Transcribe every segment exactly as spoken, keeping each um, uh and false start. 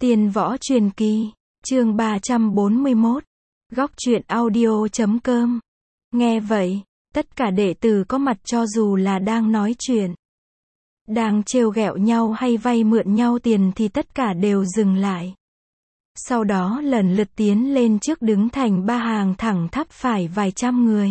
Tiên võ truyền kỳ, chương ba trăm bốn mươi mốt, góc truyện audio chấm com. Nghe vậy, tất cả đệ tử có mặt cho dù là đang nói chuyện, đang trêu ghẹo nhau hay vay mượn nhau tiền thì tất cả đều dừng lại. Sau đó lần lượt tiến lên trước đứng thành ba hàng thẳng thắp phải vài trăm người.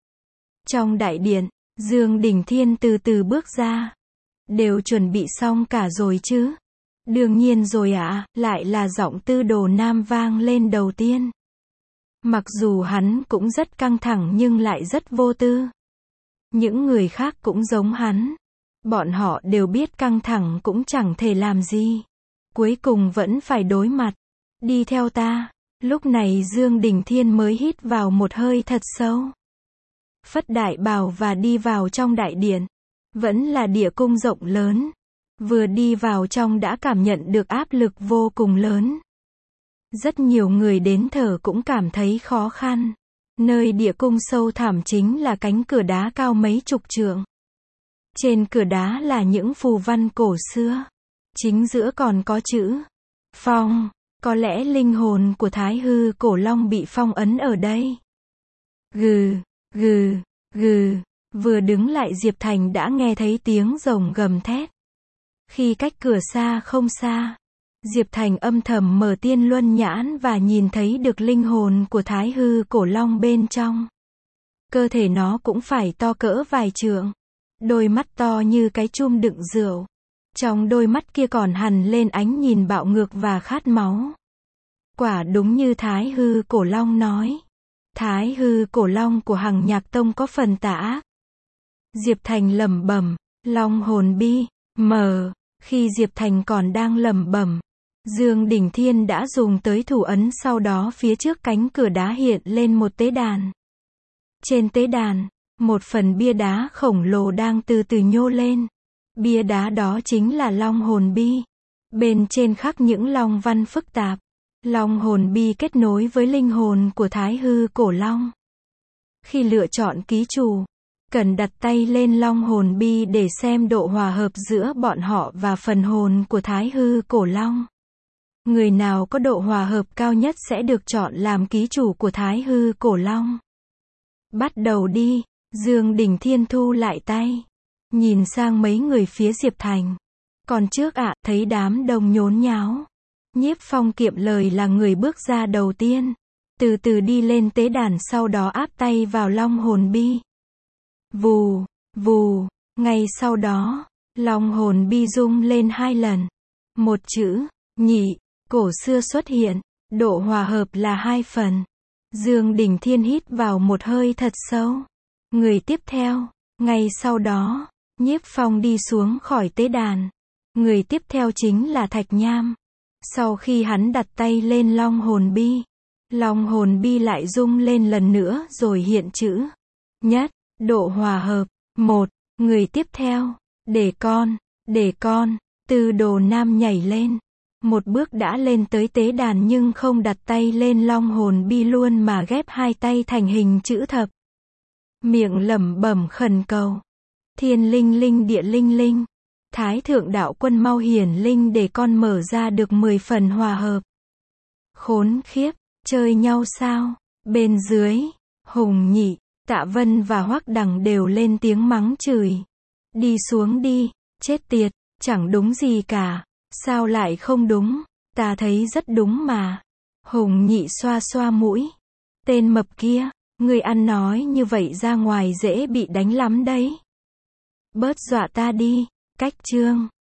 Trong đại điện, Dương Đình Thiên từ từ bước ra. Đều chuẩn bị xong cả rồi chứ? Đương nhiên rồi ạ, à, lại là giọng Tư Đồ Nam vang lên đầu tiên. Mặc dù hắn cũng rất căng thẳng nhưng lại rất vô tư. Những người khác cũng giống hắn. Bọn họ đều biết căng thẳng cũng chẳng thể làm gì. Cuối cùng vẫn phải đối mặt. Đi theo ta. Lúc này Dương Đình Thiên mới hít vào một hơi thật sâu. Phất đại bào và đi vào trong đại điện. Vẫn là địa cung rộng lớn. Vừa đi vào trong đã cảm nhận được áp lực vô cùng lớn. Rất nhiều người đến thở cũng cảm thấy khó khăn. Nơi địa cung sâu thẳm chính là cánh cửa đá cao mấy chục trượng. Trên cửa đá là những phù văn cổ xưa. Chính giữa còn có chữ phong. Có lẽ linh hồn của Thái Hư Cổ Long bị phong ấn ở đây. Gừ, gừ, gừ. Vừa đứng lại Diệp Thành đã nghe thấy tiếng rồng gầm thét. Khi cách cửa xa không xa, Diệp Thành âm thầm mở tiên luân nhãn và nhìn thấy được linh hồn của Thái Hư Cổ Long bên trong. Cơ thể nó cũng phải to cỡ vài trượng. Đôi mắt to như cái chum đựng rượu. Trong đôi mắt kia còn hằn lên ánh nhìn bạo ngược và khát máu. Quả đúng như Thái Hư Cổ Long nói. Thái Hư Cổ Long của Hằng Nhạc Tông có phần tà ác. Diệp Thành lẩm bẩm, Long hồn bi, mờ. Khi Diệp Thành còn đang lẩm bẩm, Dương Đình Thiên đã dùng tới thủ ấn, sau đó phía trước cánh cửa đá hiện lên một tế đàn. Trên tế đàn, một phần bia đá khổng lồ đang từ từ nhô lên. Bia đá đó chính là Long hồn bi. Bên trên khắc những long văn phức tạp. Long hồn bi kết nối với linh hồn của Thái Hư Cổ Long. Khi lựa chọn ký chủ, cần đặt tay lên Long hồn bi để xem độ hòa hợp giữa bọn họ và phần hồn của Thái Hư Cổ Long. Người nào có độ hòa hợp cao nhất sẽ được chọn làm ký chủ của Thái Hư Cổ Long. Bắt đầu đi. Dương Đình Thiên thu lại tay. Nhìn sang mấy người phía Diệp Thành. Còn trước ạ, à, thấy đám đông nhốn nháo. Nhiếp Phong kiệm lời là người bước ra đầu tiên. Từ từ đi lên tế đàn, sau đó áp tay vào Long hồn bi. Vù, vù, ngay sau đó, Long hồn bi rung lên hai lần. Một chữ, nhị, cổ xưa xuất hiện, độ hòa hợp là hai phần. Dương Đình Thiên hít vào một hơi thật sâu. Người tiếp theo, ngay sau đó, Nhiếp Phong đi xuống khỏi tế đàn. Người tiếp theo chính là Thạch Nham. Sau khi hắn đặt tay lên Long hồn bi, Long hồn bi lại rung lên lần nữa rồi hiện chữ nhất. Độ hòa hợp, một. Người tiếp theo, để con, để con, Tư Đồ Nam nhảy lên. Một bước đã lên tới tế đàn nhưng không đặt tay lên Long hồn bi luôn mà ghép hai tay thành hình chữ thập. Miệng lẩm bẩm khẩn cầu. Thiên linh linh địa linh linh. Thái thượng đạo quân mau hiển linh để con mở ra được mười phần hòa hợp. Khốn khiếp, chơi nhau sao? Bên dưới, Hùng Nhị, Tạ Vân và Hoắc Đằng đều lên tiếng mắng chửi. Đi xuống đi, chết tiệt, chẳng đúng gì cả. Sao lại không đúng? Ta thấy rất đúng mà. Hùng Nhị xoa xoa mũi. Tên mập kia, ngươi ăn nói như vậy ra ngoài dễ bị đánh lắm đấy. Bớt dọa ta đi. Cách chương